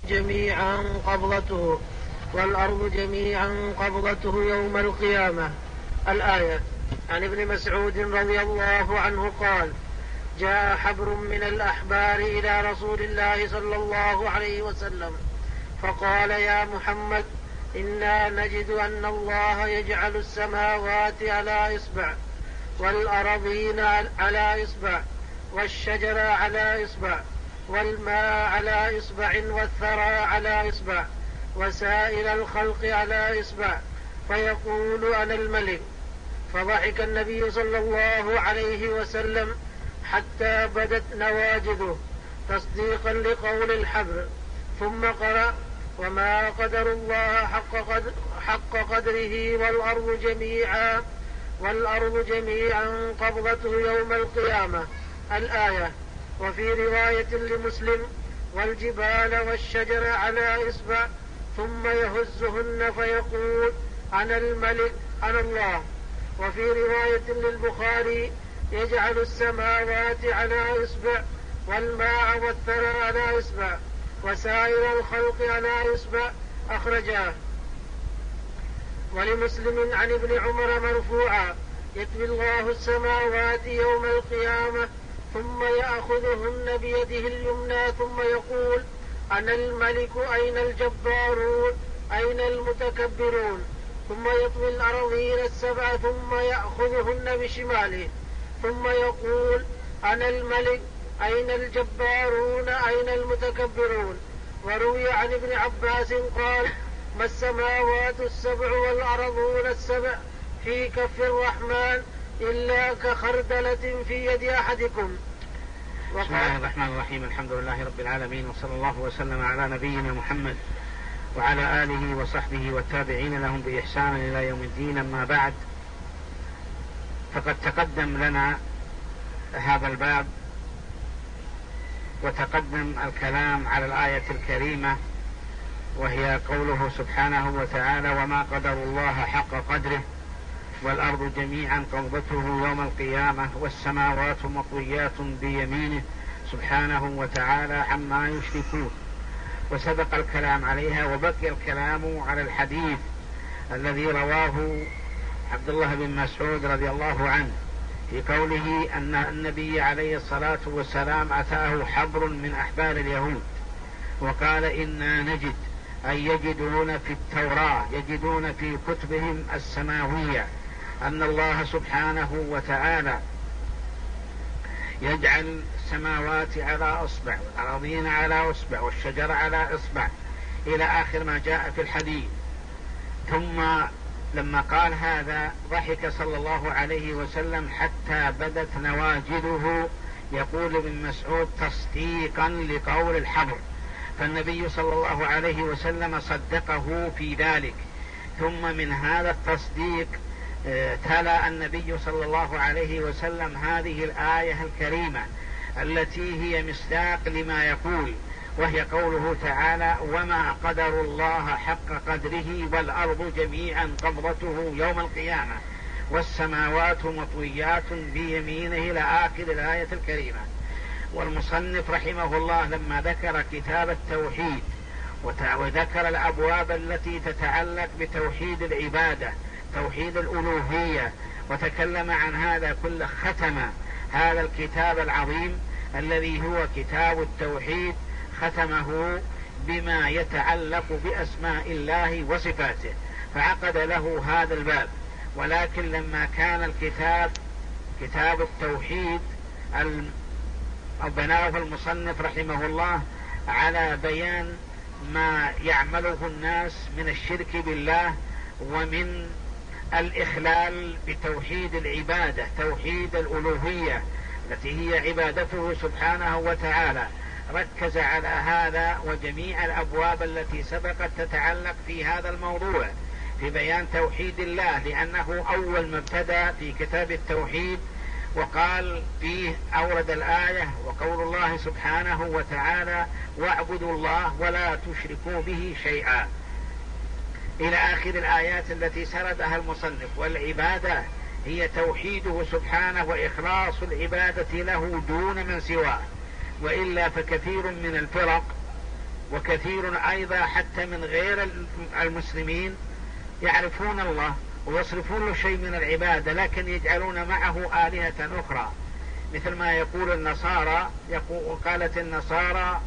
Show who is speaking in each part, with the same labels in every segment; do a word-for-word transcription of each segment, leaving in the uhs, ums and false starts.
Speaker 1: جميعا قبضته والأرض جميعا قبضته يوم القيامة. الآية. عن ابن مسعود رضي الله عنه قال: جاء حبر من الأحبار إلى رسول الله صلى الله عليه وسلم فقال: يا محمد، إنا نجد أن الله يجعل السماوات على إصبع والأرضين على إصبع والشجر على إصبع والماء على إصبع والثرى على إصبع وسائر الخلق على إصبع فيقول: أنا الملك. فضحك النبي صلى الله عليه وسلم حتى بدت نواجذه تصديقا لقول الحبر، ثم قرأ: وما قدر الله حق, قدر حق قدره والأرض جميعا والأرض جميعا قبضته يوم القيامة. الآية. وفي رواية لمسلم: والجبال والشجر على إصبع ثم يهزهن فيقول: أنا الملك أنا الله. وفي رواية للبخاري: يجعل السماوات على إصبع والماء والثرى على إصبع وسائر الخلق على إصبع. أخرجاه. ولمسلم عن ابن عمر مرفوعا: يطوي الله السماوات يوم القيامة ثم يأخذهن بيده اليمنى ثم يقول: أنا الملك أين الجبارون أين المتكبرون. ثم يطوي الأرضين السبع ثم يأخذهن بشماله ثم يقول: أنا الملك أين الجبارون أين المتكبرون. وروي عن ابن عباس قال: ما السماوات السبع والأرضون السبع في كف الرحمن إلا كخردلة في يد أحدكم.
Speaker 2: بسم الله الرحمن الرحيم. الحمد لله رب العالمين، وصلى الله وسلم على نبينا محمد وعلى آله وصحبه والتابعين لهم بإحسان إلى يوم الدين. أما بعد، فقد تقدم لنا هذا الباب وتقدم الكلام على الآية الكريمة، وهي قوله سبحانه وتعالى: وما قدر الله حق قدره والأرض جميعا قبضته يوم القيامة والسماوات مطويات بيمينه سبحانه وتعالى عما يشركون. وسبق الكلام عليها، وبقي الكلام على الحديث الذي رواه عبد الله بن مسعود رضي الله عنه في قوله أن النبي عليه الصلاة والسلام أتاه حبر من أحبار اليهود وقال: إنا نجد أي يجدون في التوراة يجدون في كتبهم السماوية أن الله سبحانه وتعالى يجعل السماوات على أصبع والأراضين على أصبع والشجر على أصبع إلى آخر ما جاء في الحديث. ثم لما قال هذا ضحك صلى الله عليه وسلم حتى بدت نواجذه، يقول ابن مسعود: تصديقا لقول الحبر. فالنبي صلى الله عليه وسلم صدقه في ذلك. ثم من هذا التصديق تلا النبي صلى الله عليه وسلم هذه الآية الكريمة التي هي مصداق لما يقول، وهي قوله تعالى: وما قدر الله حق قدره والأرض جميعا قبضته يوم القيامة والسماوات مطويات بيمينه إلى آخر الآية الكريمة. والمصنف رحمه الله لما ذكر كتاب التوحيد وذكر الأبواب التي تتعلق بتوحيد العبادة توحيد الألوهية وتكلم عن هذا كله، ختم هذا الكتاب العظيم الذي هو كتاب التوحيد ختمه بما يتعلق بأسماء الله وصفاته، فعقد له هذا الباب. ولكن لما كان الكتاب كتاب التوحيد بناه المصنف رحمه الله على بيان ما يعمله الناس من الشرك بالله ومن الإخلال بتوحيد العبادة توحيد الألوهية التي هي عبادته سبحانه وتعالى، ركز على هذا وجميع الأبواب التي سبقت تتعلق في هذا الموضوع في بيان توحيد الله، لأنه أول ما ابتدأ في كتاب التوحيد وقال فيه أورد الآية وقول الله سبحانه وتعالى: واعبدوا الله ولا تشركوا به شيئا، إلى آخر الآيات التي سردها المصنف. والعبادة هي توحيده سبحانه وإخلاص العبادة له دون من سواه، وإلا فكثير من الفرق وكثير أيضا حتى من غير المسلمين يعرفون الله ويصرفون له شيء من العبادة، لكن يجعلون معه آلهة أخرى، مثل ما يقول النصارى. يقول قالت النصارى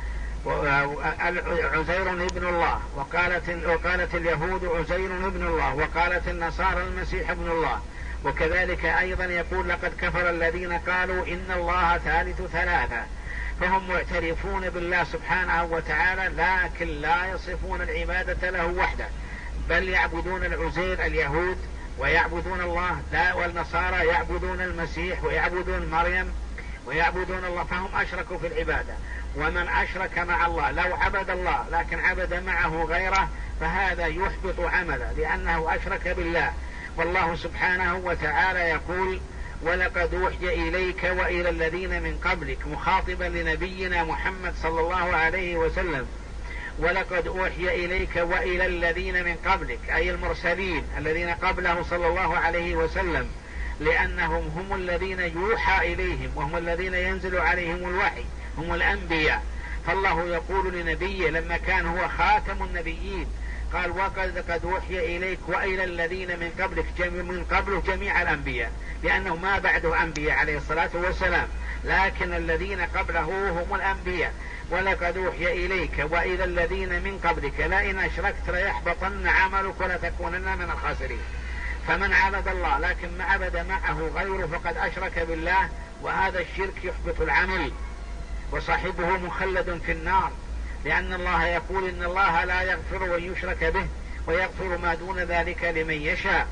Speaker 2: عزير ابن الله، وقالت, وقالت اليهود عزير ابن الله، وقالت النصارى المسيح ابن الله. وكذلك أيضا يقول لقد كفر الذين قالوا إن الله ثالث ثلاثة. فهم معترفون بالله سبحانه وتعالى، لكن لا يصفون العبادة له وحده، بل يعبدون العزير اليهود ويعبدون الله، لا والنصارى يعبدون المسيح ويعبدون مريم ويعبدون الله، فهم أشركوا في العبادة. ومن أشرك مع الله لو عبد الله لكن عبد معه غيره فهذا يحبط عمله، لأنه أشرك بالله. والله سبحانه وتعالى يقول ولقد أوحي إليك وإلى الذين من قبلك، مخاطبا لنبينا محمد صلى الله عليه وسلم، ولقد أوحي إليك وإلى الذين من قبلك، أي المرسلين الذين قبله صلى الله عليه وسلم، لأنهم هم الذين يوحى إليهم وهم الذين ينزل عليهم الوحي، هم الأنبياء. فالله يقول لنبيه لما كان هو خاتم النبيين قال وقد قد أوحي إليك وإلى الذين من قبلك، من قبله جميع الأنبياء، لأنه ما بعده أنبياء عليه الصلاة والسلام، لكن الذين قبله هم الأنبياء. ولقد أوحي إليك وإلى الذين من قبلك لئن أشركت ليحبطن عملك ولتكونن من الخاسرين. فمن عبد الله لكن ما عبد معه غيره فقد أشرك بالله، وهذا الشرك يحبط العمل وصاحبه مخلد في النار، لأن الله يقول إن الله لا يغفر أن يشرك به ويغفر ما دون ذلك لمن يشاء.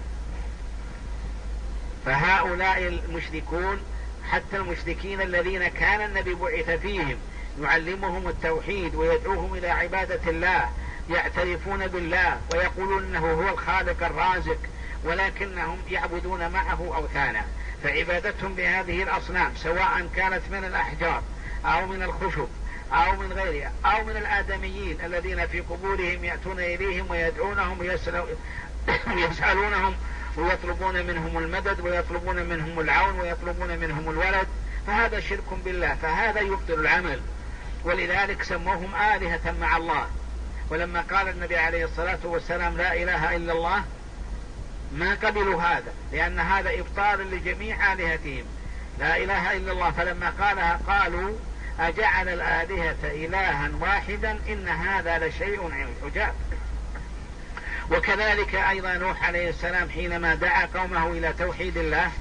Speaker 2: فهؤلاء المشركون حتى المشركين الذين كان النبي بعث فيهم يعلمهم التوحيد ويدعوهم إلى عبادة الله، يعترفون بالله ويقولون أنه هو الخالق الرازق، ولكنهم يعبدون معه أوثانا. فعبادتهم بهذه الأصنام سواء كانت من الأحجار أو من الخشب أو من غيرها أو من الآدميين الذين في قبورهم يأتون إليهم ويدعونهم ويسألونهم ويطلبون منهم المدد ويطلبون منهم العون ويطلبون منهم الولد، فهذا شرك بالله، فهذا يبطل العمل. ولذلك سموهم آلهة مع الله. ولما قال النبي عليه الصلاة والسلام لا إله إلا الله ما قبلوا هذا، لأن هذا إبطال لجميع آلهتهم، لا إله إلا الله. فلما قالها قالوا أجعل الآلهة إلها واحدا إن هذا لشيء عجاب. وكذلك أيضا نوح عليه السلام حينما دعا قومه إلى توحيد الله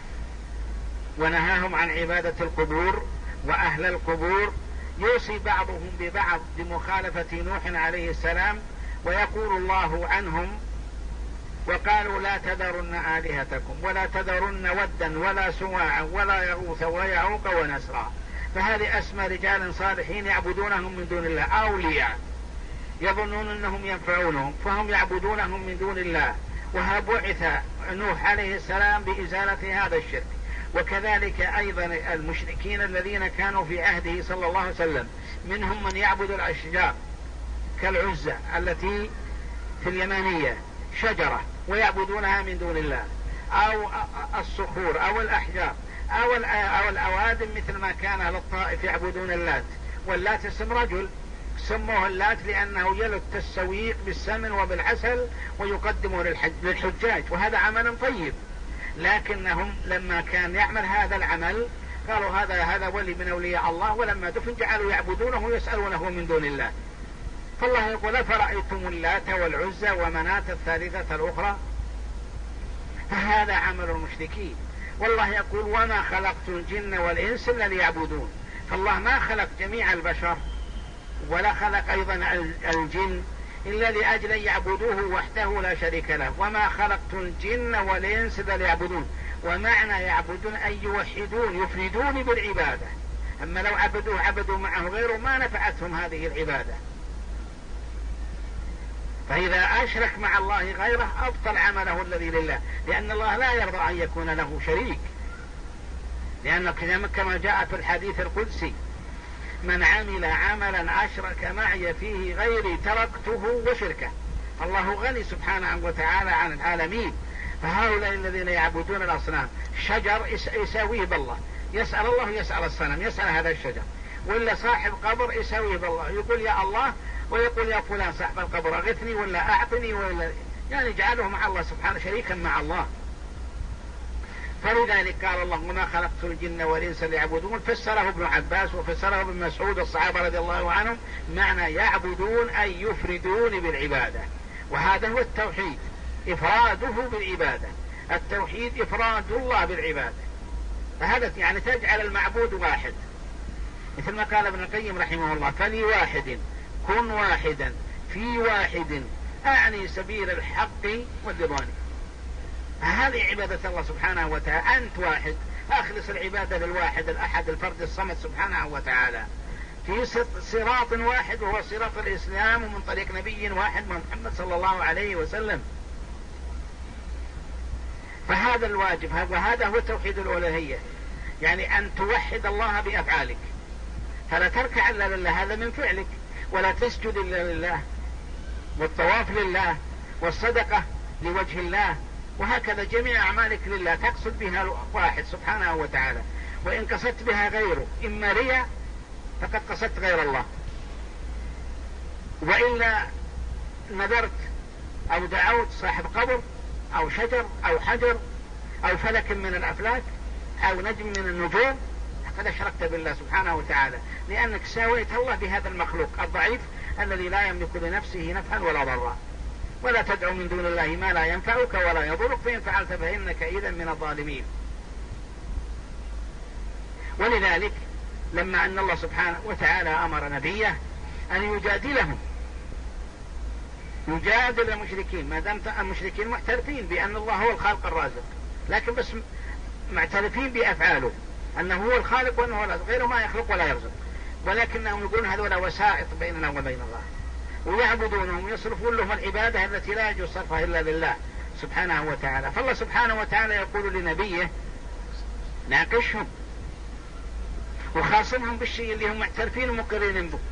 Speaker 2: ونهاهم عن عبادة القبور وأهل القبور، يوصي بعضهم ببعض بمخالفة نوح عليه السلام، ويقول الله عنهم وقالوا لا تذرن آلهتكم ولا تذرن ودا ولا سواعا ولا يغوث ويعوق ونسرا. فهذه أسماء رجال صالحين يعبدونهم من دون الله، أولياء يظنون أنهم ينفعونهم فهم يعبدونهم من دون الله. وبعث نوح عليه السلام بإزالة هذا الشرك. وكذلك أيضا المشركين الذين كانوا في عهده صلى الله عليه وسلم، منهم من يعبد الأشجار كالعزة التي في اليمانية شجرة ويعبدونها من دون الله، أو الصخور أو الأحجار أو الأوادم مثل ما كان أهل الطائف يعبدون اللات. واللات اسم رجل سموه اللات لأنه يلت السويق بالسمن وبالعسل ويقدمه للحجاج، وهذا عمل طيب، لكنهم لما كان يعمل هذا العمل قالوا هذا هذا ولي من أولياء الله، ولما دفن جعلوا يعبدونه ويسألونه من دون الله. فالله يقول فرأيتم اللات والعزى ومناة الثالثة الأخرى، فهذا عمل المشركين. والله يقول وما خلقت الجن والإنس إلا ليعبدون. فالله ما خلق جميع البشر ولا خلق أيضا الجن إلا لأجل يعبدوه وحده لا شريك له. وما خلقت الجن والإنس إلا ليعبدون، ومعنى يعبدون أي يوحدون يفردون بالعبادة. أما لو عبدوه عبدوا معه غيره ما نفعتهم هذه العبادة. فإذا أشرك مع الله غيره أبطل عمله الذي لله، لأن الله لا يرضى أن يكون له شريك، لأن كما جاء في الحديث القدسي من عمل عملا أشرك معي فيه غيري تركته وشركه. الله غني سبحانه وتعالى عن العالمين. فهؤلاء الذين يعبدون الأصنام شجر يساويه بالله، يسأل الله يسأل الصنم يسأل هذا الشجر، ولا صاحب قبر يساويه بالله، يقول يا الله ويقول يا فلان صاحب القبر أغثني ولا أعطني ولا، يعني جعله مع الله سبحانه شريكا مع الله. فلذلك قال الله وما خلقت الجن والإنس ليعبدون، فسره ابن عباس وفسره ابن مسعود والصحابة رضي الله عنهم معنى يعبدون أي يفردون بالعبادة، وهذا هو التوحيد، إفراده بالعبادة. التوحيد إفراد الله بالعبادة، فهذا يعني تجعل المعبود واحد، مثل ما قال ابن القيم رحمه الله فلي واحد كن واحدا في واحد أعني سبيل الحق والرضوان. هذه عبادة الله سبحانه وتعالى، أنت واحد، أخلص العبادة للواحد الأحد الفرد الصمد سبحانه وتعالى في صراط واحد وهو صراط الإسلام، ومن طريق نبي واحد محمد صلى الله عليه وسلم. فهذا الواجب، وهذا هو توحيد الألوهية، يعني أن توحد الله بأفعالك، فلا تركع إلا لله، هذا من فعلك، ولا تسجد إلا لله، والطواف لله، والصدقة لوجه الله، وهكذا جميع أعمالك لله تقصد بها واحد سبحانه وتعالى. وإن قصدت بها غيره إما رياء فقد قصدت غير الله، وإلا نذرت أو دعوت صاحب قبر أو شجر أو حجر أو فلك من الأفلاك أو نجم من النجوم فقد أشركت بالله سبحانه وتعالى، لأنك ساويت الله بهذا المخلوق الضعيف الذي لا يملك لنفسه نفعا ولا ضرا. ولا تدعو من دون الله ما لا ينفعك ولا يضرك، فإن فعلت فإنك إذا من الظالمين. ولذلك لما أن الله سبحانه وتعالى أمر نبيه أن يجادلهم، يجادل المشركين، ما دام المشركين معترفين بأن الله هو الخالق الرازق، لكن بس معترفين بأفعاله أنه هو الخالق وأنه هو الرازق، غيره ما يخلق ولا يرزق، ولكنهم يقولون هذول وسائط بيننا وبين الله، ويعبدونهم ويصرفون لهم العبادة التي لا يجوز صرفها إلا لله سبحانه وتعالى. فالله سبحانه وتعالى يقول لنبيه ناقشهم وخاصمهم بالشيء اللي هم معترفين ومقرين به.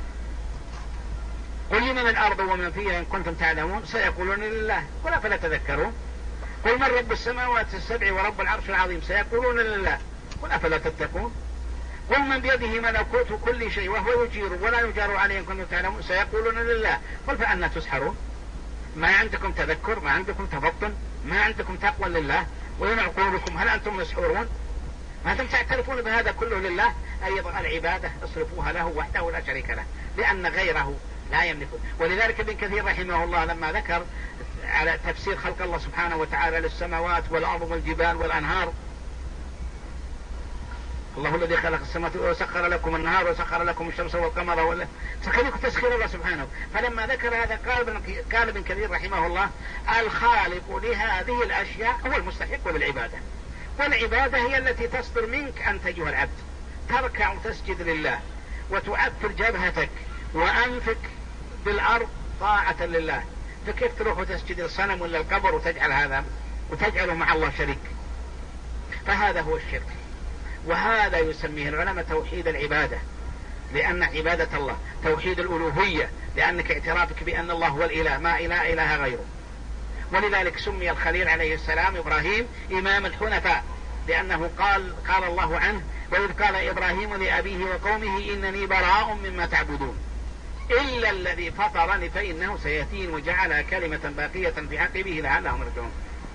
Speaker 2: قل لمن الأرض ومن فيها إن كنتم تعلمون سيقولون لله قل أفلا تذكرون. قل من رب السماوات السبع ورب العرش العظيم سيقولون لله قل أفلا تتقون. قل من بيده ملكوت كل شيء وهو يجير ولا يجار عليه إن كنتم تعلمون سيقولون لله قل فأنا تسحرون. ما عندكم تذكر، ما عندكم تفطن، ما عندكم تقوى لله، وين عقولكم؟ هل أنتم مسحورون؟ ما أنتم تعترفون بهذا كله لله، أيضا العبادة اصرفوها له وحده لا شريك له، لأن غيره لا يملك. ولذلك ابن كثير رحمه الله لما ذكر على تفسير خلق الله سبحانه وتعالى للسماوات والأرض والجبال والأنهار، الله الذي خلق السماوات وسخر لكم النهار وسخر لكم الشمس والقمر ولا سخر لكم تسخير الله سبحانه. فلما ذكر هذا قال ابن كثير رحمه الله الخالق لهذه الأشياء هو المستحق للعبادة، والعبادة هي التي تصدر منك أنت أيها العبد، تركع وتسجد لله وتعفر جبهتك وأنفك بالأرض طاعة لله، فكيف تروح وتسجد الصنم ولا القبر وتجعل هذا وتجعله مع الله شريك؟ فهذا هو الشرك، وهذا يسميه العلماء توحيد العبادة، لأن عبادة الله توحيد الألوهية، لأنك اعترافك بأن الله هو الإله ما إله إله غيره. ولذلك سمي الخليل عليه السلام إبراهيم إمام الحنفاء، لأنه قال قال الله عنه وإذ قال إبراهيم لأبيه وقومه إنني براء مما تعبدون إلا الذي فطرني فإنه سيهدين وجعل كلمة باقية في عقبه لعلهم يرجعون.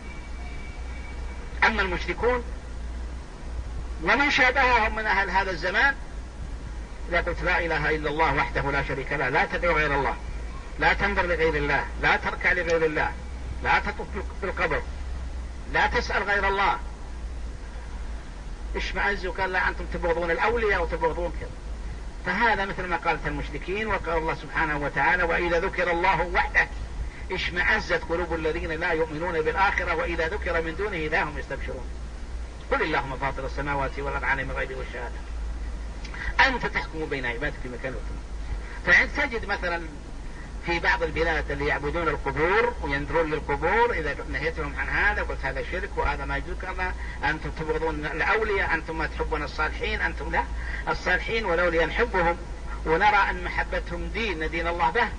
Speaker 2: أما المشركون ومن شابههم من أهل هذا الزمان إذا قلت لا إله إلا الله وحده لا شريك له، لا تدعو غير الله، لا تنظر لغير الله، لا تركع لغير الله، لا تطف بالقبر، لا تسأل غير الله، اشمئز وقال لا أنتم تبغضون الأولياء وتبغضون كذا. فهذا مثل ما قالت المشركين. وقال الله سبحانه وتعالى وإذا ذكر الله وحده اشمئزت قلوب الذين لا يؤمنون بالآخرة وإذا ذكر من دونه إذا هم يستبشرون. قل اللهم فاطر السماوات والأرض عالم الغيب والشهادة أنت تحكم بين عبادك في مكان وكما. فعند تجد مثلا في بعض البلاد اللي يعبدون القبور وينذرون للقبور، إذا نهيتهم عن هذا قلت هذا شرك وهذا ما يجوز، أنتم تبغضون الأولياء، أنتم ما تحبون الصالحين، أنتم لا الصالحين والأولياء نحبهم ونرى أن محبتهم دين دين الله به،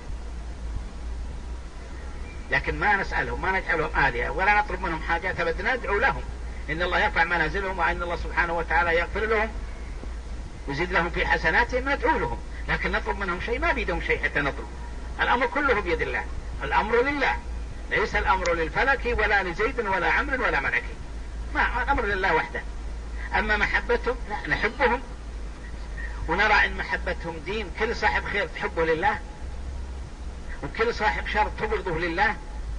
Speaker 2: لكن ما نسألهم ما نجعلهم آلهة ولا نطلب منهم حاجات أبدا، ندعو لهم إن الله يرفع منازلهم وأن الله سبحانه وتعالى يغفر لهم ويزيد لهم في حسناتهم، ندعو لهم، لكن نطلب منهم شيء ما بيدهم شيء حتى نطلب. الأمر كله بيد الله، الأمر لله، ليس الأمر للفلك ولا لزيد ولا عمرو ولا ملك، ما الأمر لله وحده. أما محبتهم لا، نحبهم ونرى إن محبتهم دين، كل صاحب خير تحبه لله، وكل صاحب شر تبغضه لله.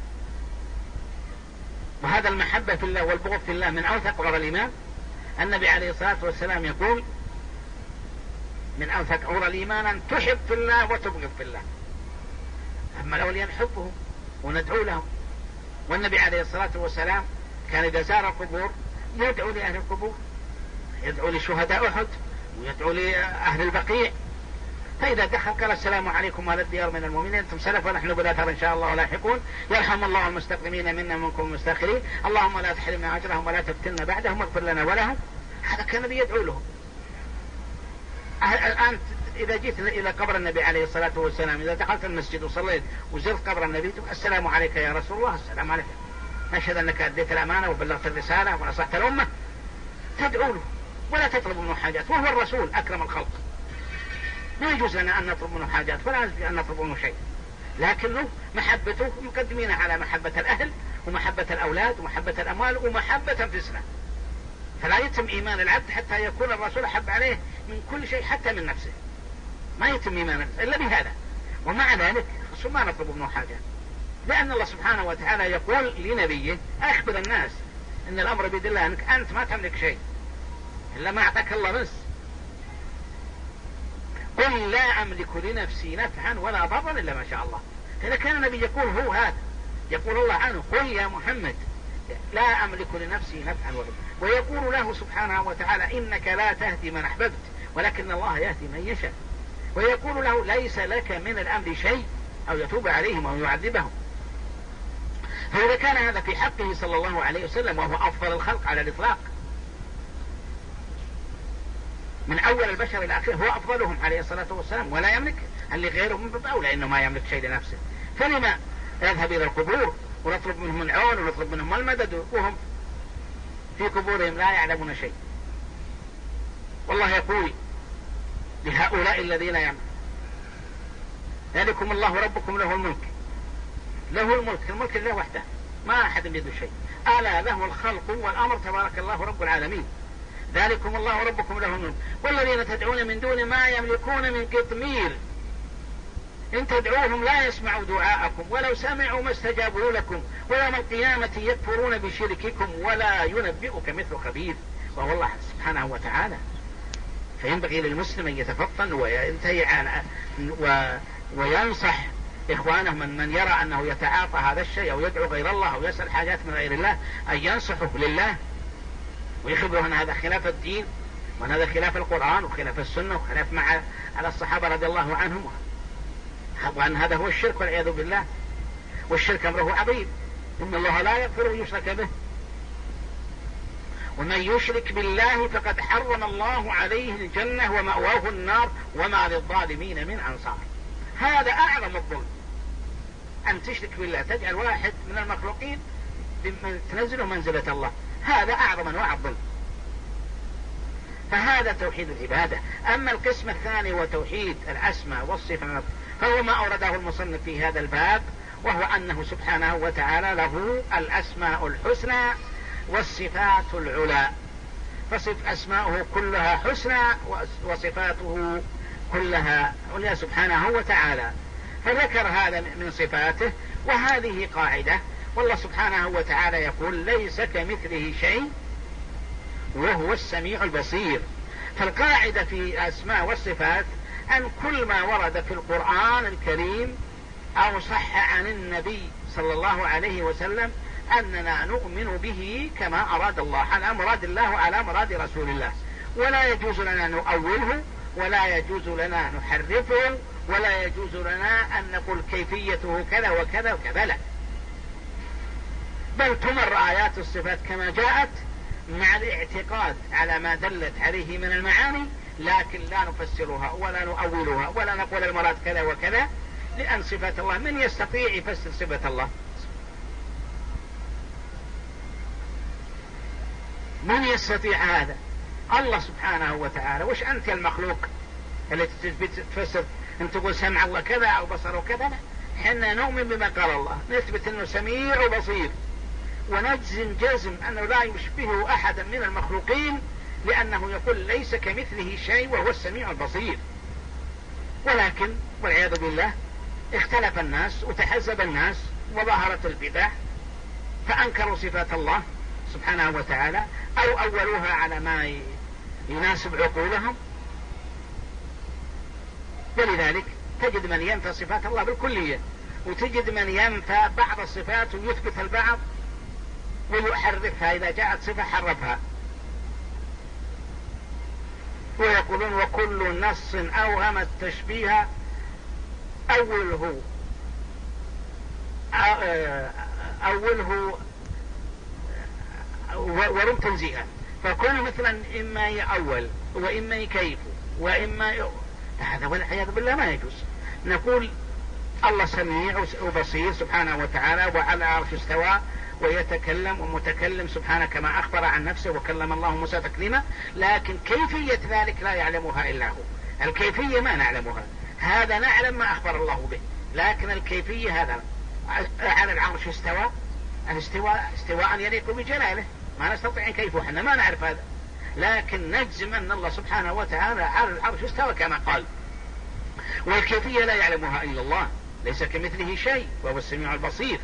Speaker 2: وهذا المحبة في الله والبغض في الله من أوثق عرى الإيمان. النبي عليه الصلاة والسلام يقول من أوثق عرى الإيمان أن تحب في الله وتبغض في الله. أما الأولياء نحبهم وندعو لهم، والنبي عليه الصلاة والسلام كان إذا زار القبور يدعو لأهل القبور، يدعو لشهداء أحد ويدعو لأهل البقيع. فإذا دخل قال السلام عليكم أهل الديار من المؤمنين، أنتم سلف ونحن بالآثار إن شاء الله لاحقون، يرحم الله المستقدمين منا منكم المستأخرين، اللهم لا تحرمنا أجرهم ولا تفتنا بعدهم واغفر لنا ولهم. هذا كان النبي يدعو لهم. الآن إذا جيت إلى قبر النبي عليه الصلاة والسلام، إذا دخلت المسجد وصليت وزرت قبر النبي، السلام عليك يا رسول الله، السلام عليك، نشهد أنك أديت الأمانة وبلغت الرسالة ونصحت الأمة. تدعو له ولا تطلب منه حاجات، وهو الرسول أكرم الخلق، ما يجوز لنا أن نطلب منه حاجات ولا أن نطلب منه شيء، لكنه محبته مقدمين على محبة الأهل ومحبة الأولاد ومحبة الأموال ومحبة أنفسنا. فلا يتم إيمان العبد حتى يكون الرسول أحب عليه من كل شيء حتى من نفسه، ما يتم إيمان إلا بهذا. ومع ذلك الرسول ما نطلب منه حاجات، لأن الله سبحانه وتعالى يقول لنبيه أخبر الناس إن الأمر بيد الله، أنك أنت ما تملك شيء إلا ما أعطاك الله بس. قل لا أملك لنفسي نفعا ولا ضرا إلا ما شاء الله. إذا كان النبي يقول هو هذا، يقول الله عنه قل يا محمد لا أملك لنفسي نفعا ولا ضرا، ويقول له سبحانه وتعالى إنك لا تهدي من أحببت ولكن الله يهدي من يشاء، ويقول له ليس لك من الأمر شيء أو يتوب عليهم أو يعذبهم. فإذا كان هذا في حقه صلى الله عليه وسلم وهو أفضل الخلق على الإطلاق، من أول البشر إلى آخره هو أفضلهم عليه الصلاة والسلام، ولا يملك اللي غيره من باب أولى إنه ما يملك شيء لنفسه، فلما يذهب إلى القبور ونطلب منهم العون ونطلب منهم المدد وهم في قبورهم لا يعلمون شيء. والله يقول لهؤلاء الذين يعلمون ذلكم الله ربكم له الملك، له الملك، الملك لله وحده ما أحد بيده شيء، ألا له الخلق والأمر تبارك الله رب العالمين، ذلكم الله ربكم له الملك والذين تدعون من دون ما يملكون من قطمير إن تدعوهم لا يسمعوا دعاءكم ولو سمعوا ما استجابوا لكم ويوم القيامة يكفرون بشرككم ولا ينبئك مثل خبير. وهو الله سبحانه وتعالى. فينبغي للمسلم أن يتفطن وينتهي عن و... وينصح إخوانه من, من يرى أنه يتعاطى هذا الشيء أو يدعو غير الله أو يسأل حاجات من غير الله أن ينصحه لله ويخبره أن هذا خلاف الدين وأن هذا خلاف القرآن وخلاف السنة وخلاف مع على الصحابة رضي الله عنهم، وأن هذا هو الشرك والعياذ بالله، والشرك أمره عظيم، إن الله لا يغفر أن يشرك به ومن يشرك بالله فقد حرم الله عليه الجنة ومأواه النار وما للظالمين من أنصار. هذا أعظم الظلم أن تشرك بالله، تجعل واحد من المخلوقين تنزله منزلة الله، هذا أعظم أنواع الظلم. فهذا توحيد العبادة. أما القسم الثاني وتوحيد الأسماء والصفات فهو ما أورده المصنف في هذا الباب، وهو أنه سبحانه وتعالى له الأسماء الحسنى والصفات العلى، فصف أسماؤه كلها حسنى وصفاته كلها عليا سبحانه وتعالى. فذكر هذا من صفاته، وهذه قاعدة، والله سبحانه وتعالى يقول ليس كمثله شيء وهو السميع البصير. فالقاعدة في الأسماء والصفات أن كل ما ورد في القرآن الكريم أو صح عن النبي صلى الله عليه وسلم أننا نؤمن به كما أراد الله، على مراد الله وعلى مراد رسول الله، ولا يجوز لنا نؤوله ولا يجوز لنا نحرفه ولا يجوز لنا أن نقول كيفيته كذا وكذا وكذا، لا، بل تمر آيات الصفات كما جاءت مع الاعتقاد على ما دلت عليه من المعاني، لكن لا نفسرها ولا نؤولها ولا نقول المراد كذا وكذا، لأن صفات الله من يستطيع يفسر صفة الله؟ من يستطيع هذا؟ الله سبحانه وتعالى. وش أنت المخلوق التي تفسر أن تقول سمع الله كذا أو بصره كذا، لا، حنا نؤمن بما قال الله، نثبت أنه سميع وبصير، ونجزم جزم أنه لا يشبهه أحدا من المخلوقين، لأنه يقول ليس كمثله شيء وهو السميع البصير. ولكن والعياذ بالله اختلف الناس وتحزب الناس وظهرت البدع، فأنكروا صفات الله سبحانه وتعالى أو أولوها على ما يناسب عقولهم. ولذلك تجد من ينفى صفات الله بالكلية، وتجد من ينفى بعض الصفات ويثبت البعض ويحرفها، إذا جاءت صفة حرفها. ويقولون وكل نص أوهم التشبيه أوله أوله ورم تنزيها، فكون مثلا إما يأول وإما يكيف وإما ي... هذا والعياذ بالله ما يجوز. نقول الله سميع وبصير سبحانه وتعالى، وعلى عرش استوى ويتكلم ومتكلم سبحانه كما أخبر عن نفسه، وكلم الله موسى تكليما، لكن كيفية ذلك لا يعلمها إلا هو. الكيفية ما نعلمها، هذا نعلم ما أخبر الله به، لكن الكيفية هذا على العرش استوى، الاستواء استواء يليق بجلاله، ما نستطيع كيفه، احنا ما نعرف هذا، لكن نجزم أن الله سبحانه وتعالى على العرش استوى كما قال. والكيفية لا يعلمها إلا الله، ليس كمثله شيء وهو السميع البصير.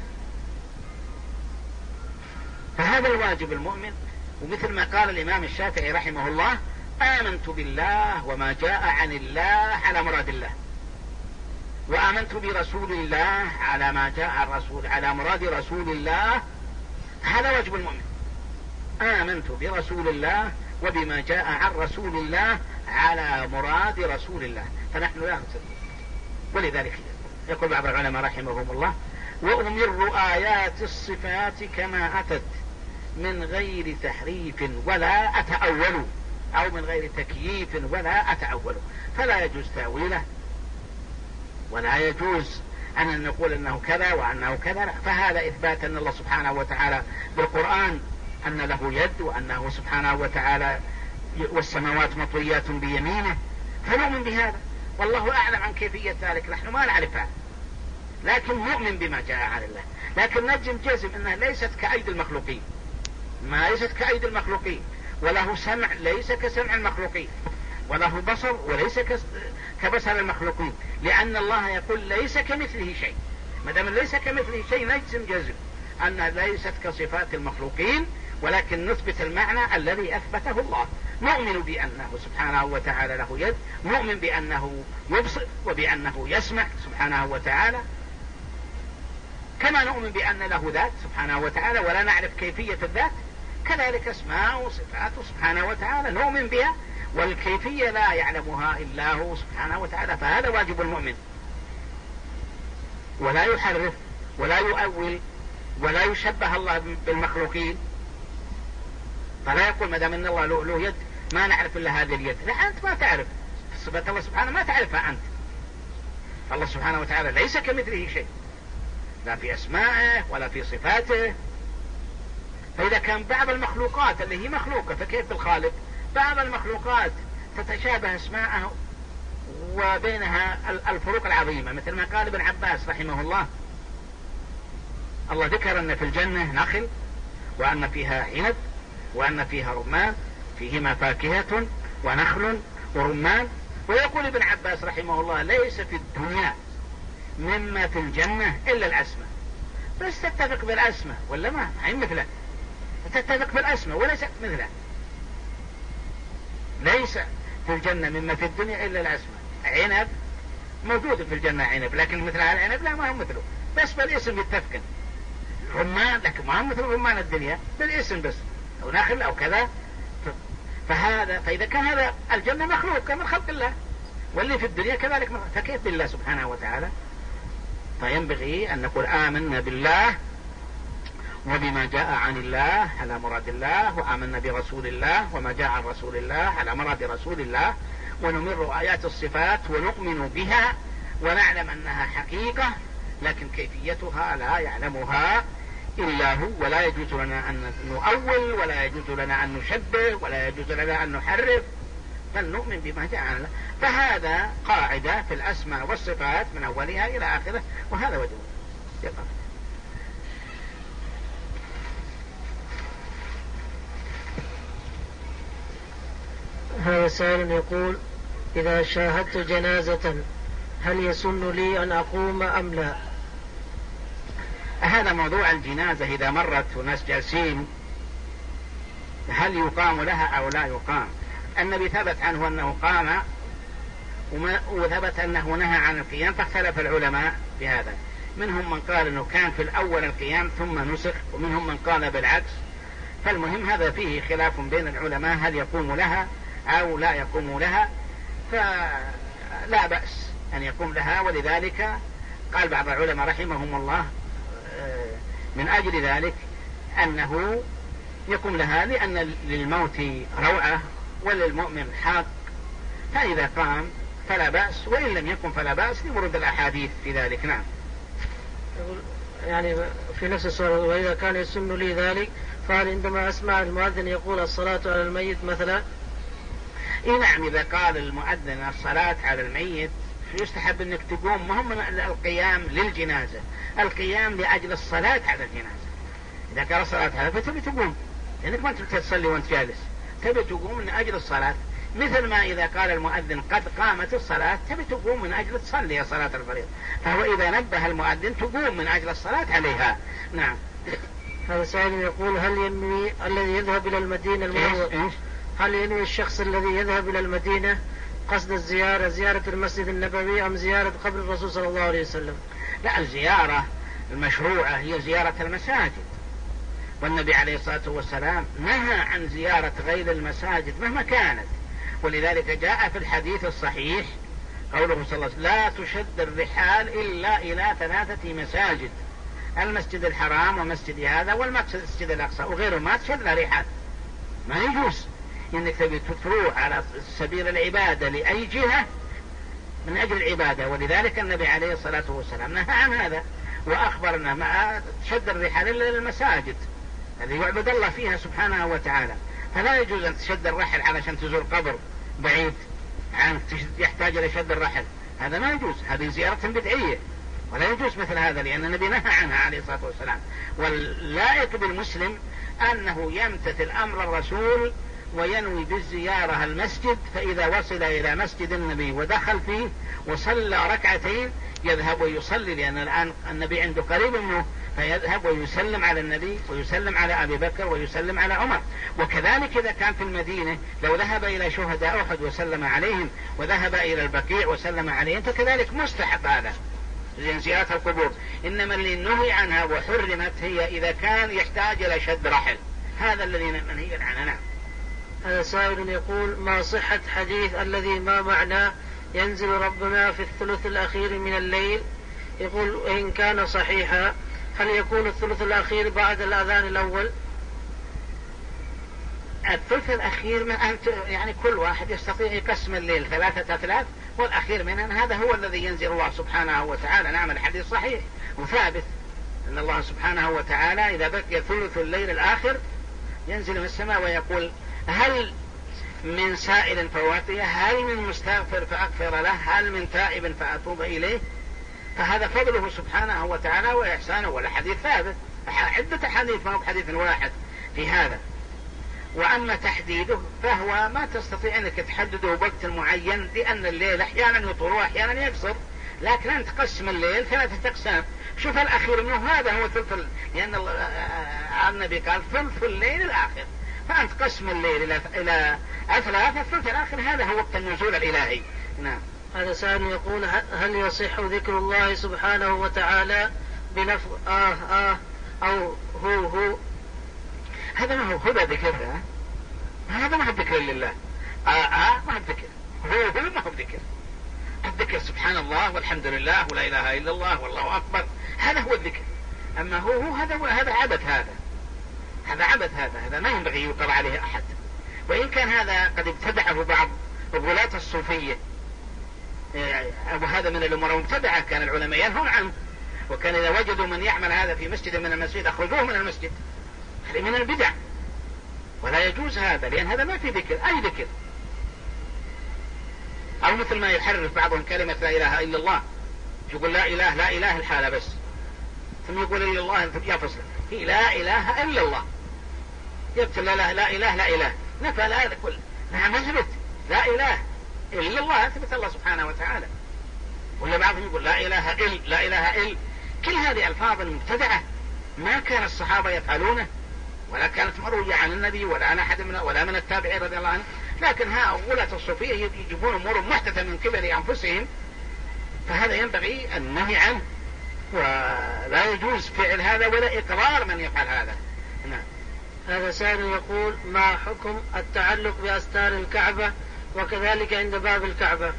Speaker 2: فهذا الواجب المؤمن. ومثل ما قال الإمام الشافعي رحمه الله: آمنت بالله وما جاء عن الله على مراد الله، وآمنت برسول الله على ما جاء عن رسول على مراد رسول الله. هذا واجب المؤمن، آمنت برسول الله وبما جاء عن رسول الله على مراد رسول الله، فنحن لا نصدق. ولذلك يقول بعض العلماء رحمهم الله: وأمر آيات الصفات كما أتت من غير تحريف ولا أتأول، أو من غير تكييف ولا أتأول، فلا يجوز تأويله، ولا يجوز أن نقول أنه كذا وأنه كذا، فهذا إثبات أن الله سبحانه وتعالى بالقرآن أن له يد، وأنه سبحانه وتعالى والسماوات مطويات بيمينه، فنؤمن بهذا، والله أعلم عن كيفية ذلك، نحن ما نعرفها، لكن نؤمن بما جاء عن الله. لكن نجم جزم أنها ليست كأيدي المخلوقين، ما ليست كأيدي المخلوقين، وله سمع ليس كسمع المخلوقين، وله بصر وليس كبصر المخلوقين، لأن الله يقول ليس كمثله شيء. ما دام ليس كمثله شيء نجزم جزم أنها ليست كصفات المخلوقين، ولكن نثبت المعنى الذي أثبته الله. نؤمن بأنه سبحانه وتعالى له يد، نؤمن بأنه يبصر وبأنه يسمع سبحانه وتعالى، كما نؤمن بأن له ذات سبحانه وتعالى ولا نعرف كيفية الذات، كذلك اسماء وصفات سبحانه وتعالى نؤمن بها، والكيفية لا يعلمها إلا هو سبحانه وتعالى. فهذا واجب المؤمن، ولا يحرف ولا يؤول ولا يشبه الله بالمخلوقين. فلا يقول ما دام ان الله له يد ما نعرف الا هذه اليد، لا، انت ما تعرف صفات الله سبحانه، ما تعرفها انت. فالله سبحانه وتعالى ليس كمثله شيء، لا في اسمائه ولا في صفاته. فاذا كان بعض المخلوقات اللي هي مخلوقه، فكيف بالخالق؟ بعض المخلوقات تتشابه اسماءه وبينها الفروق العظيمه، مثل ما قال ابن عباس رحمه الله: الله ذكر ان في الجنه نخل، وان فيها عنب، وأن فيها رمان، فيهما فاكهة ونخل ورمان. ويقول ابن عباس رحمه الله: ليس في الدنيا مما في الجنة إلا الأسماء. بس تتفق بالأسماء ولا ما هي مثله؟ تتفق بالأسماء وليست مثله. ليس في الجنة مما في الدنيا إلا الأسماء. عنب موجود في الجنة عنب، لكن مثل هذا العنب لا، ما هو مثله، بس بالاسم يتفقن. رمان لكن ما هو مثل رمان الدنيا بالاسم بس، أو نخل أو كذا. فهذا فإذا كان هذا الجنة مخلوق من خلق الله، واللي في الدنيا كذلك مخلوق، فكيف بالله سبحانه وتعالى؟ فينبغي أن نقول آمنا بالله وبما جاء عن الله على مراد الله، وآمنا برسول الله وما جاء عن رسول الله على مراد رسول الله، ونمر آيات الصفات ونؤمن بها ونعلم أنها حقيقة، لكن كيفيتها لا يعلمها إلا هو. ولا يجوز لنا أن نؤول، ولا يجوز لنا أن نشبه، ولا يجوز لنا أن نحرف، فلنؤمن بما جاء عن الله. فهذا قاعدة في الأسماء والصفات من أولها إلى آخره، وهذا وجه. يقف.
Speaker 1: هذا سائل يقول: إذا شاهدت جنازة هل يسن لي أن أقوم أم لا؟
Speaker 2: هذا موضوع الجنازة، إذا مرت وناس جالسين هل يقام لها أو لا يقام؟ النبي ثبت عنه أنه قام، وثبت أنه نهى عن القيام، فاختلف العلماء بهذا. منهم من قال أنه كان في الأول القيام ثم نسخ، ومنهم من قال بالعكس. فالمهم هذا فيه خلاف بين العلماء هل يقوم لها أو لا يقوم لها، فلا بأس أن يقوم لها. ولذلك قال بعض العلماء رحمهم الله من أجل ذلك أنه يقوم لها، لأن للموت روعة وللمؤمن حق، فإذا قام فلا بأس، وإن لم يكن فلا بأس لورود الأحاديث في ذلك. نعم.
Speaker 1: يعني في نفس السؤال: وإذا كان يسن لي ذلك فهل عندما أسمع المؤذن يقول الصلاة على الميت مثلا؟
Speaker 2: إيه نعم، إذا قال المؤذن الصلاة على الميت يستحب أنك تقوم، مهم القيام للجنازة، القيام لأجل الصلاة على الجنازة. إذا قال الصلاة على فتبي تقوم، لأنك ما أنت تصلي وأنت جالس، تبي تقوم من أجل الصلاة. مثل ما إذا قال المؤذن قد قامت الصلاة تبي تقوم من أجل تصلي صلاة الفريضة، فهو إذا نبه المؤذن تقوم من أجل الصلاة عليها. نعم.
Speaker 1: هذا سائل يقول: هل ينوي الذي يذهب إلى المدينة المنورة هل ينوي الشخص الذي يذهب إلى المدينة قصد الزيارة زيارة المسجد النبوي أم زيارة قبر الرسول صلى الله عليه وسلم؟
Speaker 2: لا، الزيارة المشروعة هي زيارة المساجد، والنبي عليه الصلاة والسلام نهى عن زيارة غير المساجد مهما كانت. ولذلك جاء في الحديث الصحيح قوله صلى الله عليه وسلم: لا تشد الرحال إلا إلى ثلاثة مساجد، المسجد الحرام ومسجد هذا والمسجد الأقصى، وغيره ما تشد له رحال. ما يجوز انك تبي تروح على سبيل العبادة لأي جهة من أجل العبادة. ولذلك النبي عليه الصلاة والسلام نهى عن هذا، وأخبرنا ما تشد الرحال إلا للمساجد الذي يعبد الله فيها سبحانه وتعالى. فلا يجوز أن تشد الرحل علشان تزور قبر بعيد عنك يحتاج إلى شد الرحل، هذا ما يجوز، هذه زيارة بدعية ولا يجوز مثل هذا، لأن النبي نهى عنها عليه الصلاة والسلام. واللائق بالمسلم أنه يمتثل أمر الرسول وينوي بالزيارة المسجد، فإذا وصل إلى مسجد النبي ودخل فيه وصلى ركعتين يذهب ويصلي، لأن الآن النبي عنده قريب منه، فيذهب ويسلم على النبي ويسلم على أبي بكر ويسلم على عمر. وكذلك إذا كان في المدينة لو ذهب إلى شهداء أحد وسلم عليهم، وذهب إلى البقيع وسلم عليهم، فكذلك مستحب هذا لأن زيارة القبور. إنما اللي نهي عنها وحرمت هي إذا كان يحتاج إلى شد رحل، هذا الذي منهي عنه. نعم.
Speaker 1: هذا سائل يقول: ما صحة حديث الذي ما معناه ينزل ربنا في الثلث الأخير من الليل؟ يقول: إن كان صحيحا هل يكون الثلث الأخير بعد الأذان الأول؟
Speaker 2: الثلث الأخير من أنت يعني كل واحد يستطيع يقسم الليل ثلاثة أثلاث، والأخير منها هذا هو الذي ينزل الله سبحانه وتعالى. نعم، الحديث صحيح وثابت أن الله سبحانه وتعالى إذا بقي ثلث الليل الآخر ينزل من السماء ويقول: هل من سائل فواتيه، هل من مستغفر فأغفر له، هل من تائب فأتوب إليه. فهذا فضله سبحانه وتعالى وإحسانه، والحديث ثابت، عدة حديث ما هو حديث واحد في هذا. وأما تحديده فهو ما تستطيع أنك تحدده بوقت معين، لأن الليل أحيانا يطول وأحيانا يقصر، لكن أن تقسم الليل ثلاثة أقسام. شوف الأخير منه هذا هو ثلث، لأن النبي قال ثلث الليل الآخر، فأنت قسم الليل إلى إلى ثلاثة، الثلث الآخر هذا هو وقت النزول الإلهي. نعم.
Speaker 1: هذا سائل يقول: هل يصح ذكر الله سبحانه وتعالى بلفظ آه آه أو هو هو؟
Speaker 2: هذا ما هو هذا ذكر، هذا ما هو ذكر لله. آه آه ما هو ذكر، هو هو ما هو ذكر. الذكر سبحان الله والحمد لله ولا إله إلا الله والله أكبر، هذا هو الذكر. أما هو هو هذا هذا عبث، هذا هذا عبث، هذا هذا ما ينبغي يقر عليه أحد. وإن كان هذا قد ابتدعه بعض الغلاة الصوفية، وهذا من الأمور المبتدعة كان العلماء ينهون عنه، وكان إذا وجدوا من يعمل هذا في مسجد من المسجد أخرجوه من المسجد. هذه من البدع ولا يجوز هذا، لأن هذا ما في ذكر، أي ذكر أو مثل ما يحرف بعضهم كلمة لا إله إلا الله، يقول لا إله لا إله الحالة بس، ثم يقول إلا الله ثم يفصل، هي لا إله إلا الله، يبتل لا, لا, لا إله لا إله، نفى هذا كله. نعم اثبت لا إله إلا الله، اثبت الله سبحانه وتعالى. ولا بعضهم يقول لا إله إلا لا إله إلا، كل هذه ألفاظ مبتدعة ما كان الصحابة يفعلونه، ولا كانت مروية عن النبي ولا عن أحد من ولا من التابعين رضي الله عنه، لكن هؤلاء الصوفية يجيبون أمور محدثة من قبل أنفسهم، فهذا ينبغي النهي عنه، ولا يجوز فعل هذا ولا إقرار من يفعل هذا. نعم.
Speaker 1: هذا سائل يقول ما حكم التعلق بأستار الكعبة وكذلك عند باب الكعبة؟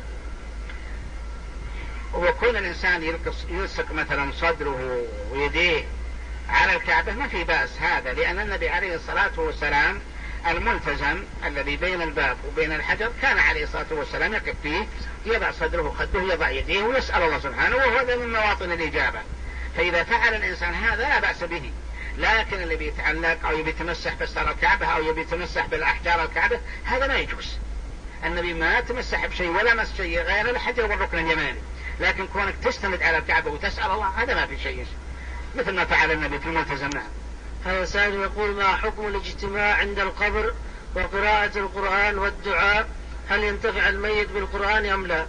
Speaker 2: وكل الإنسان يلصق مثلا صدره ويديه على الكعبة ما في بأس هذا، لأن النبي عليه الصلاة والسلام الملتزم الذي بين الباب وبين الحجر كان عليه الصلاة والسلام يقف فيه، يضع صدره خده يضع يديه ويسأل الله سبحانه، وهذا من مواطن الإجابة. فإذا فعل الإنسان هذا لا بأس به، لكن اللي بيتعلق أو يتمسح بأستار الكعبة أو يتمسح بالأحجار الكعبة هذا ما يجوز. النبي ما تمسح بشيء ولا مس شيء غير الحجر والركن اليماني، لكن كونك تستند على الكعبة وتسأل الله هذا ما في شيء، مثل ما فعل النبي في الملتزم. نعم.
Speaker 1: هذا سائل يقول ما حكم الاجتماع عند القبر وقراءة القرآن والدعاء، هل ينتفع الميت بالقرآن أم لا؟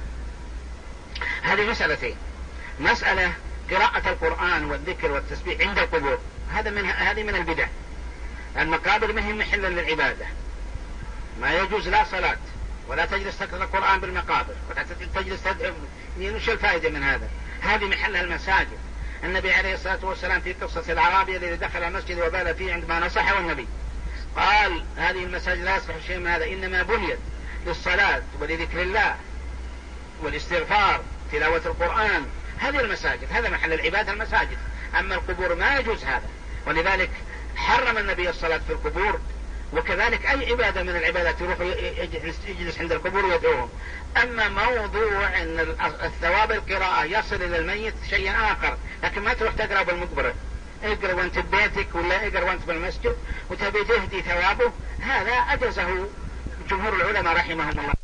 Speaker 2: هذه مسألتين، مسألة قراءة القرآن والذكر والتسبيح عند القبور هذا من هذه من البدع. المقابر ما هي محلا للعبادة، ما يجوز لا صلاة ولا تجلس تقرأ القرآن بالمقابر ولا تجلس تدعو، وش الفائدة من هذا؟ هذه محلها المساجد. النبي عليه الصلاة والسلام في قصة الأعرابي الذي دخل المسجد وبال فيه عندما نصحه النبي قال هذه المساجد لا يصلح شيء من هذا، إنما بنيت للصلاة ولذكر الله والاستغفار تلاوة القرآن، هذه المساجد هذا محل العبادة المساجد، أما القبور ما يجوز هذا، ولذلك حرم النبي الصلاة في القبور. وكذلك أي عبادة من العبادات يروح يجلس عند القبور ويدعوهم. أما موضوع أن الثواب القراءة يصل إلى الميت شيء آخر، لكن ما تروح تقرأ بالمقبرة، اقرأ وانت ببيتك ولا اقرأ وانت بالمسجد وتبي تهدي ثوابه، هذا أجزه جمهور العلماء رحمهم الله.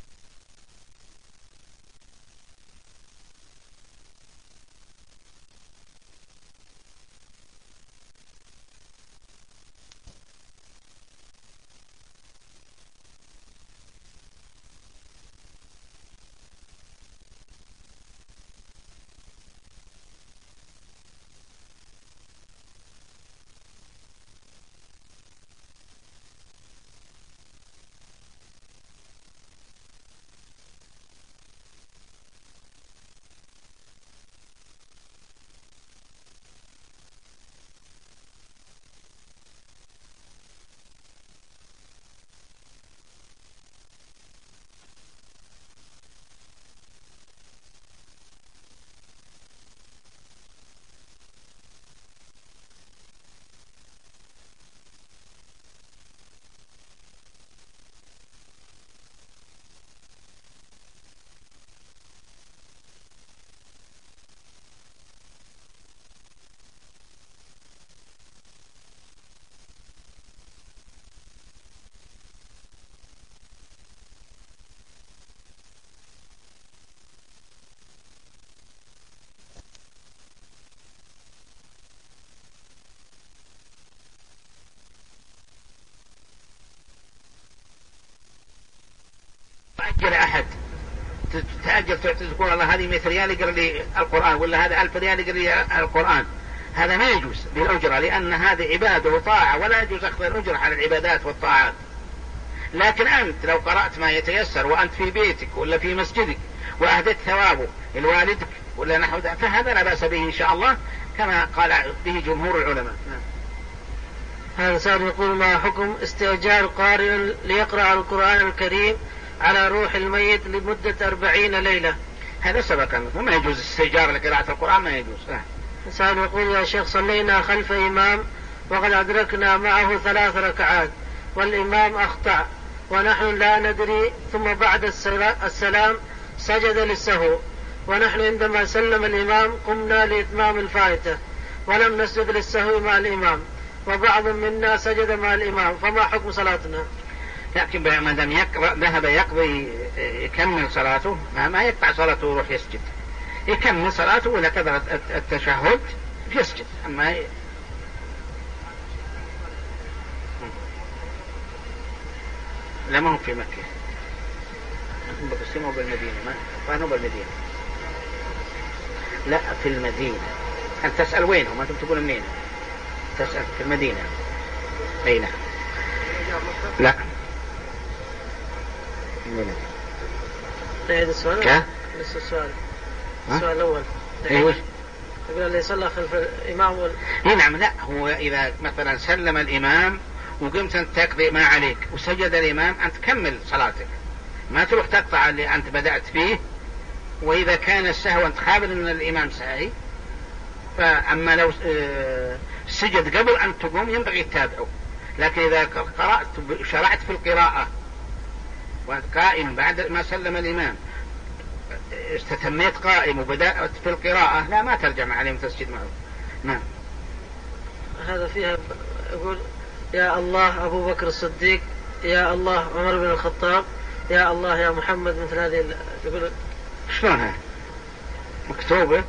Speaker 2: تأجر أحد تأجر تقول الله هذه مئة ريال يقرأ لي القرآن، ولا هذا ألف ريال يقرأ لي القرآن، هذا ما يجوز بالأجرة، لأن هذه عبادة وطاعة ولا يجوز أخذ الأجرة على العبادات والطاعات. لكن أنت لو قرأت ما يتيسر وأنت في بيتك ولا في مسجدك وأهدت ثوابه لوالدك ولا نحو ذلك فهذا لا بأس به إن شاء الله، كما قال به جمهور العلماء.
Speaker 1: هذا سائل يقول ما حكم استئجار قارئ ليقرأ القرآن الكريم على روح الميت لمدة أربعين ليلة؟
Speaker 2: هذا سبق وما يجوز استئجار لقراءة القرآن، ما يجوز.
Speaker 1: سائل يقول يا شيخ صلينا خلف إمام وقد أدركنا معه ثلاث ركعات والإمام أخطأ ونحن لا ندري، ثم بعد السلام سجد للسهو، ونحن عندما سلم الإمام قمنا لإتمام الفائتة ولم نسجد للسهو مع الإمام، وبعض منا سجد مع الإمام، فما حكم صلاتنا؟
Speaker 2: لكن ما دام ذهب يقضي يكمل صلاته ما, ما يقطع صلاته ويروح يسجد، يكمل صلاته وإذا قدر التشهد يسجد. أما ي... لا ما هو في مكة، بقسمه بالمدينة، ما فانوا بالمدينة، لا في المدينة. أنت تسأل وينهم، أنتم تقولون منين؟ تسأل في المدينة. أي نعم. لا
Speaker 1: نعيد السؤال.
Speaker 2: كه؟
Speaker 1: نفس السؤال. السؤال الأول.
Speaker 2: أيوه.
Speaker 1: يقول اللي يصلى خلف الإمام وال...
Speaker 2: إيه نعم. لا هو إذا مثلا سلم الإمام وقمت أنت تقضي ما عليك وسجد الإمام، أنت كمل صلاتك، ما تروح تقطع اللي أنت بدأت فيه. وإذا كان السهو أنت خابر أن الإمام ساهي، فأما لو سجد قبل أن تقوم ينبغي تتابعه. لكن إذا قرأت شرعت في القراءة وأنت قائم بعد ما سلم الإمام استتميت قائم وبدأت في القراءة، لا ما ترجع عليه وتسجد معه. نعم.
Speaker 1: هذا فيها يقول يا الله أبو بكر الصديق، يا الله عمر بن الخطاب، يا الله يا محمد، مثل هذه يقول
Speaker 2: شلونها مكتوبة؟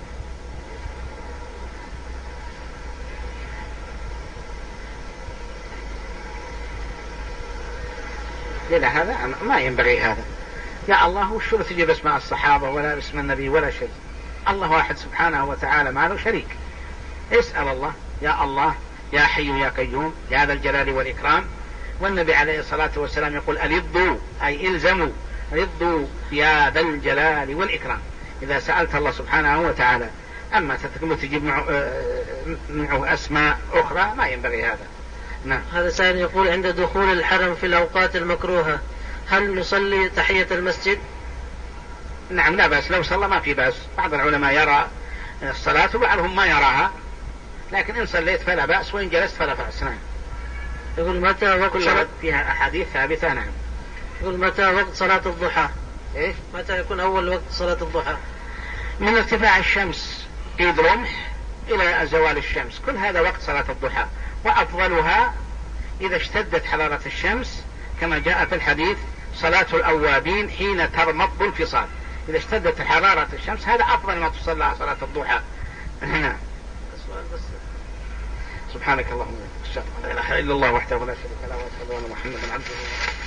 Speaker 2: لا هذا ما ينبغي. هذا يا الله وشو تجيب اسماء الصحابة ولا اسم النبي ولا شيء. الله واحد سبحانه وتعالى ما له شريك. اسأل الله يا الله يا حي يا قيوم يا ذا الجلال والإكرام. والنبي عليه الصلاة والسلام يقول ألظوا أي إلزموا، ألظوا يا ذا الجلال والإكرام إذا سألت الله سبحانه وتعالى. أما تتكلم تجيب معه, معه أسماء أخرى ما ينبغي هذا. نعم.
Speaker 1: هذا سائل يقول عند دخول الحرم في الأوقات المكروهة هل نصلي تحية المسجد؟
Speaker 2: نعم لا بأس، لو صلى ما في بأس. بعض العلماء يرى الصلاة وبعضهم ما يراها، لكن إن صليت فلا بأس وإن جلست فلا بأس. نعم.
Speaker 1: يقول متى وقت
Speaker 2: صلاة فيها أحاديث ثابتة. نعم.
Speaker 1: يقول متى وقت صلاة الضحى؟
Speaker 2: إيه؟
Speaker 1: متى يكون أول وقت صلاة الضحى؟
Speaker 2: من ارتفاع الشمس قيد رمح إلى زوال الشمس، كل هذا وقت صلاة الضحى. وأفضلها إذا اشتدت حرارة الشمس كما جاء في الحديث صلاة الأوابين حين ترمض الفصال. إذا اشتدت حرارة الشمس هذا أفضل ما تصلى صلاة الضحى. هنا سبحانك اللهم وبحمدك أشهد أن لا إله إلا الله وحده لا شريك له وأشهد أن محمدا عبده